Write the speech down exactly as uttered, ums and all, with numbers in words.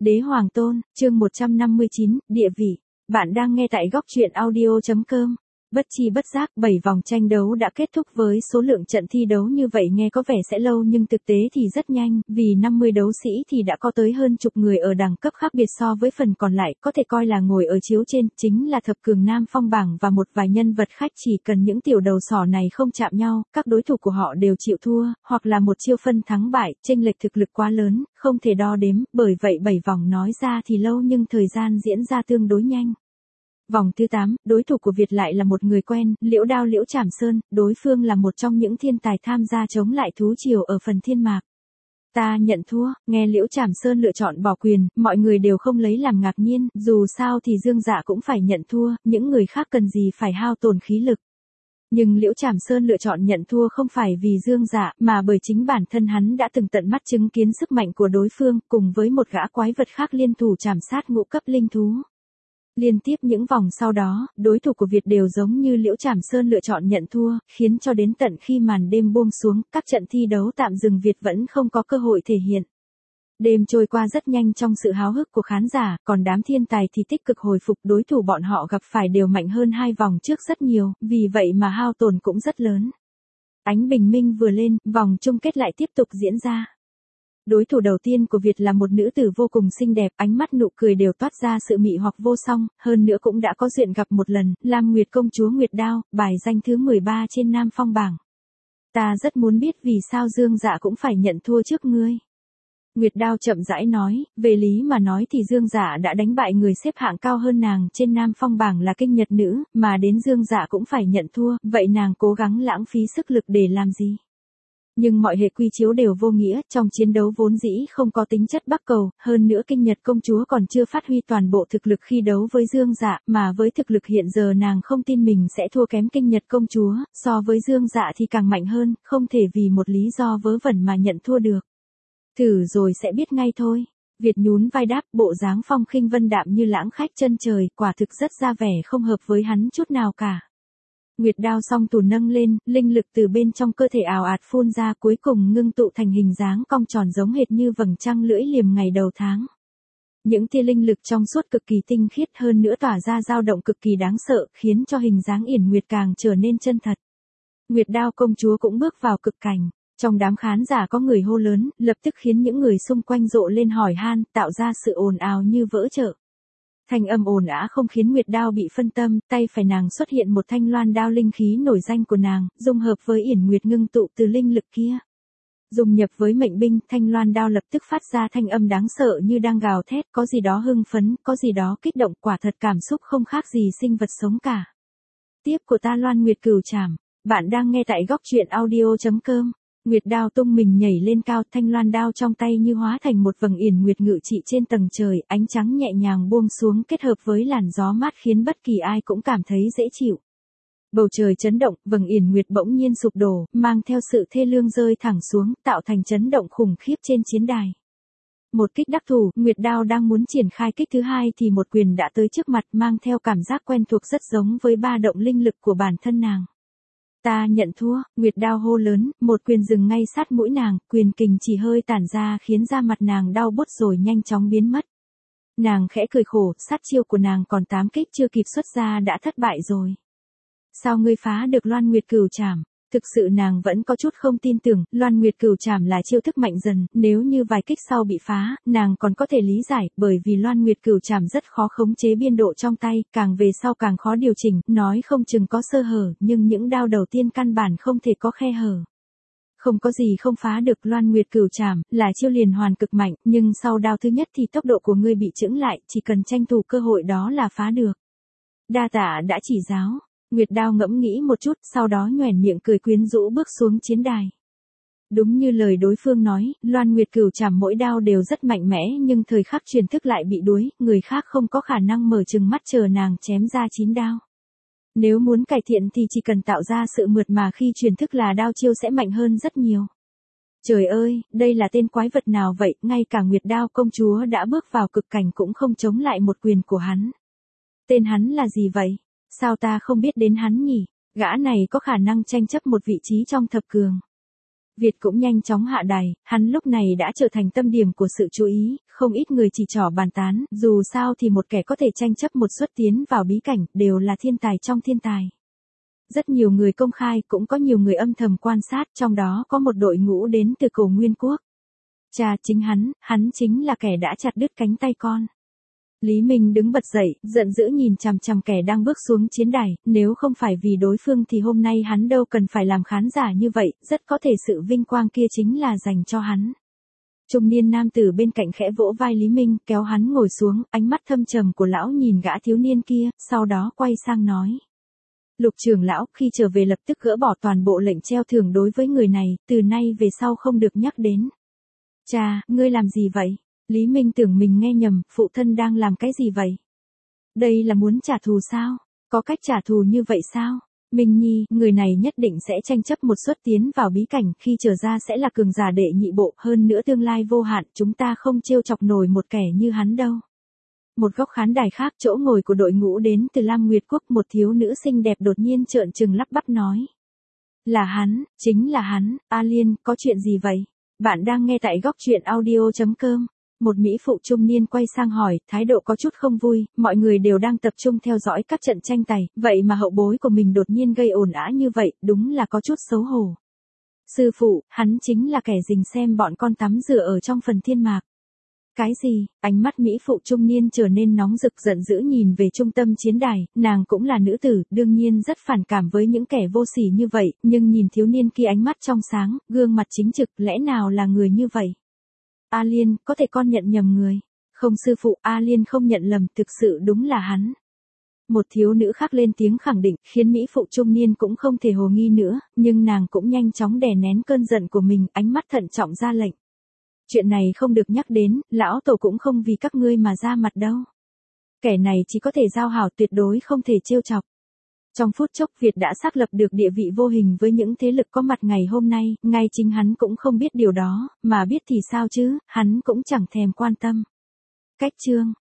Đế Hoàng Tôn, chương một trăm năm mươi chín, địa vị. Bạn đang nghe tại góc truyện audio chấm com. Bất chi bất giác, bảy vòng tranh đấu đã kết thúc với số lượng trận thi đấu như vậy nghe có vẻ sẽ lâu nhưng thực tế thì rất nhanh, vì năm mươi đấu sĩ thì đã có tới hơn chục người ở đẳng cấp khác biệt so với phần còn lại, có thể coi là ngồi ở chiếu trên, chính là thập cường Nam Phong bảng và một vài nhân vật khách chỉ cần những tiểu đầu sỏ này không chạm nhau, các đối thủ của họ đều chịu thua, hoặc là một chiêu phân thắng bại, chênh lệch thực lực quá lớn, không thể đo đếm, bởi vậy bảy vòng nói ra thì lâu nhưng thời gian diễn ra tương đối nhanh. Vòng thứ tám, đối thủ của Việt lại là một người quen, Liễu Đao Liễu Trảm Sơn, đối phương là một trong những thiên tài tham gia chống lại thú triều ở phần thiên mạc. Ta nhận thua, nghe Liễu Trảm Sơn lựa chọn bỏ quyền, mọi người đều không lấy làm ngạc nhiên, dù sao thì Dương Dạ cũng phải nhận thua, những người khác cần gì phải hao tổn khí lực. Nhưng Liễu Trảm Sơn lựa chọn nhận thua không phải vì Dương Dạ, mà bởi chính bản thân hắn đã từng tận mắt chứng kiến sức mạnh của đối phương, cùng với một gã quái vật khác liên thủ trảm sát ngũ cấp linh thú. Liên tiếp những vòng sau đó, đối thủ của Việt đều giống như Liễu Trảm Sơn lựa chọn nhận thua, khiến cho đến tận khi màn đêm buông xuống, các trận thi đấu tạm dừng Việt vẫn không có cơ hội thể hiện. Đêm trôi qua rất nhanh trong sự háo hức của khán giả, còn đám thiên tài thì tích cực hồi phục, đối thủ bọn họ gặp phải đều mạnh hơn hai vòng trước rất nhiều, vì vậy mà hao tổn cũng rất lớn. Ánh bình minh vừa lên, vòng chung kết lại tiếp tục diễn ra. Đối thủ đầu tiên của Việt là một nữ tử vô cùng xinh đẹp, ánh mắt nụ cười đều toát ra sự mị hoặc vô song, hơn nữa cũng đã có duyên gặp một lần, Lam Nguyệt công chúa Nguyệt Đao, bài danh thứ mười ba trên Nam Phong bảng. Ta rất muốn biết vì sao Dương Dạ cũng phải nhận thua trước ngươi. Nguyệt Đao chậm rãi nói, về lý mà nói thì Dương Dạ đã đánh bại người xếp hạng cao hơn nàng trên Nam Phong bảng là Kinh Nhật Nữ, mà đến Dương Dạ cũng phải nhận thua, vậy nàng cố gắng lãng phí sức lực để làm gì? Nhưng mọi hệ quy chiếu đều vô nghĩa, trong chiến đấu vốn dĩ không có tính chất bắc cầu, hơn nữa Kinh Nhật công chúa còn chưa phát huy toàn bộ thực lực khi đấu với Dương Dạ, mà với thực lực hiện giờ nàng không tin mình sẽ thua kém Kinh Nhật công chúa, so với Dương Dạ thì càng mạnh hơn, không thể vì một lý do vớ vẩn mà nhận thua được. Thử rồi sẽ biết ngay thôi. Việt nhún vai đáp, bộ dáng phong khinh vân đạm như lãng khách chân trời, quả thực rất ra vẻ không hợp với hắn chút nào cả. Nguyệt Đao song tù nâng lên, linh lực từ bên trong cơ thể ào ạt phun ra, cuối cùng ngưng tụ thành hình dáng cong tròn giống hệt như vầng trăng lưỡi liềm ngày đầu tháng. Những tia linh lực trong suốt cực kỳ tinh khiết, hơn nữa tỏa ra dao động cực kỳ đáng sợ, khiến cho hình dáng Yển Nguyệt càng trở nên chân thật. Nguyệt Đao công chúa cũng bước vào cực cảnh. Trong đám khán giả có người hô lớn, lập tức khiến những người xung quanh rộ lên hỏi han, tạo ra sự ồn ào như vỡ chợ. Thanh âm ồn ào không khiến Nguyệt Đao bị phân tâm, tay phải nàng xuất hiện một thanh loan đao linh khí nổi danh của nàng, dung hợp với Yển Nguyệt ngưng tụ từ linh lực kia. Dùng nhập với mệnh binh, thanh loan đao lập tức phát ra thanh âm đáng sợ như đang gào thét, có gì đó hưng phấn, có gì đó kích động, quả thật cảm xúc không khác gì sinh vật sống cả. Tiếp của ta Loan Nguyệt Cửu Trảm, bạn đang nghe tại góc truyện audio chấm com. Nguyệt Đao tung mình nhảy lên cao, thanh loan đao trong tay như hóa thành một vầng Yển Nguyệt ngự trị trên tầng trời, ánh trắng nhẹ nhàng buông xuống kết hợp với làn gió mát khiến bất kỳ ai cũng cảm thấy dễ chịu. Bầu trời chấn động, vầng Yển Nguyệt bỗng nhiên sụp đổ, mang theo sự thê lương rơi thẳng xuống, tạo thành chấn động khủng khiếp trên chiến đài. Một kích đắc thủ, Nguyệt Đao đang muốn triển khai kích thứ hai thì một quyền đã tới trước mặt, mang theo cảm giác quen thuộc rất giống với ba động linh lực của bản thân nàng. Ta nhận thua, Nguyệt Đao hô lớn, một quyền dừng ngay sát mũi nàng, quyền kình chỉ hơi tản ra khiến da mặt nàng đau buốt rồi nhanh chóng biến mất. Nàng khẽ cười khổ, sát chiêu của nàng còn tám kích chưa kịp xuất ra đã thất bại rồi. Sao ngươi phá được Loan Nguyệt Cửu Trảm? Thực sự nàng vẫn có chút không tin tưởng, Loan Nguyệt Cửu Trảm là chiêu thức mạnh dần, nếu như vài kích sau bị phá, nàng còn có thể lý giải, bởi vì Loan Nguyệt Cửu Trảm rất khó khống chế biên độ trong tay, càng về sau càng khó điều chỉnh, nói không chừng có sơ hở, nhưng những đao đầu tiên căn bản không thể có khe hở. Không có gì không phá được Loan Nguyệt Cửu Trảm, là chiêu liền hoàn cực mạnh, nhưng sau đao thứ nhất thì tốc độ của ngươi bị chững lại, chỉ cần tranh thủ cơ hội đó là phá được. Đa tạ đã chỉ giáo. Nguyệt Đao ngẫm nghĩ một chút, sau đó nhoẻn miệng cười quyến rũ bước xuống chiến đài. Đúng như lời đối phương nói, Loan Nguyệt Cửu Trảm mỗi đao đều rất mạnh mẽ nhưng thời khắc truyền thức lại bị đuối, người khác không có khả năng mở trừng mắt chờ nàng chém ra chín đao. Nếu muốn cải thiện thì chỉ cần tạo ra sự mượt mà khi truyền thức là đao chiêu sẽ mạnh hơn rất nhiều. Trời ơi, đây là tên quái vật nào vậy, ngay cả Nguyệt Đao công chúa đã bước vào cực cảnh cũng không chống lại một quyền của hắn. Tên hắn là gì vậy? Sao ta không biết đến hắn nhỉ? Gã này có khả năng tranh chấp một vị trí trong thập cường. Việt cũng nhanh chóng hạ đài, hắn lúc này đã trở thành tâm điểm của sự chú ý, không ít người chỉ trỏ bàn tán, dù sao thì một kẻ có thể tranh chấp một suất tiến vào bí cảnh, đều là thiên tài trong thiên tài. Rất nhiều người công khai, cũng có nhiều người âm thầm quan sát, trong đó có một đội ngũ đến từ cổ Nguyên Quốc. Cha, chính hắn, hắn chính là kẻ đã chặt đứt cánh tay con. Lý Minh đứng bật dậy, giận dữ nhìn chằm chằm kẻ đang bước xuống chiến đài, nếu không phải vì đối phương thì hôm nay hắn đâu cần phải làm khán giả như vậy, rất có thể sự vinh quang kia chính là dành cho hắn. Trung niên nam tử bên cạnh khẽ vỗ vai Lý Minh, kéo hắn ngồi xuống, ánh mắt thâm trầm của lão nhìn gã thiếu niên kia, sau đó quay sang nói. Lục trưởng lão, khi trở về lập tức gỡ bỏ toàn bộ lệnh treo thưởng đối với người này, từ nay về sau không được nhắc đến. Cha, ngươi làm gì vậy? Lý Minh tưởng mình nghe nhầm, phụ thân đang làm cái gì vậy? Đây là muốn trả thù sao? Có cách trả thù như vậy sao? Minh Nhi, người này nhất định sẽ tranh chấp một suất tiến vào bí cảnh, khi trở ra sẽ là cường giả đệ nhị bộ, hơn nữa tương lai vô hạn, chúng ta không trêu chọc nổi một kẻ như hắn đâu. Một góc khán đài khác, chỗ ngồi của đội ngũ đến từ Lam Nguyệt Quốc, một thiếu nữ xinh đẹp đột nhiên trợn trừng lắp bắp nói. Là hắn, chính là hắn, A Liên, có chuyện gì vậy? Bạn đang nghe tại góc truyện audio chấm com. Một mỹ phụ trung niên quay sang hỏi, thái độ có chút không vui, mọi người đều đang tập trung theo dõi các trận tranh tài, vậy mà hậu bối của mình đột nhiên gây ồn ào như vậy, đúng là có chút xấu hổ. Sư phụ, hắn chính là kẻ rình xem bọn con tắm rửa ở trong phần thiên mạc. Cái gì? Ánh mắt mỹ phụ trung niên trở nên nóng rực, giận dữ nhìn về trung tâm chiến đài, nàng cũng là nữ tử, đương nhiên rất phản cảm với những kẻ vô sỉ như vậy, nhưng nhìn thiếu niên kia ánh mắt trong sáng, gương mặt chính trực, lẽ nào là người như vậy? A Liên, có thể con nhận nhầm người. Không sư phụ, A Liên không nhận lầm, thực sự đúng là hắn. Một thiếu nữ khác lên tiếng khẳng định, khiến mỹ phụ trung niên cũng không thể hồ nghi nữa, nhưng nàng cũng nhanh chóng đè nén cơn giận của mình, ánh mắt thận trọng ra lệnh. Chuyện này không được nhắc đến, lão tổ cũng không vì các ngươi mà ra mặt đâu. Kẻ này chỉ có thể giao hảo, tuyệt đối không thể trêu chọc. Trong phút chốc Việt đã xác lập được địa vị vô hình với những thế lực có mặt ngày hôm nay, ngay chính hắn cũng không biết điều đó, mà biết thì sao chứ, hắn cũng chẳng thèm quan tâm. Cách chương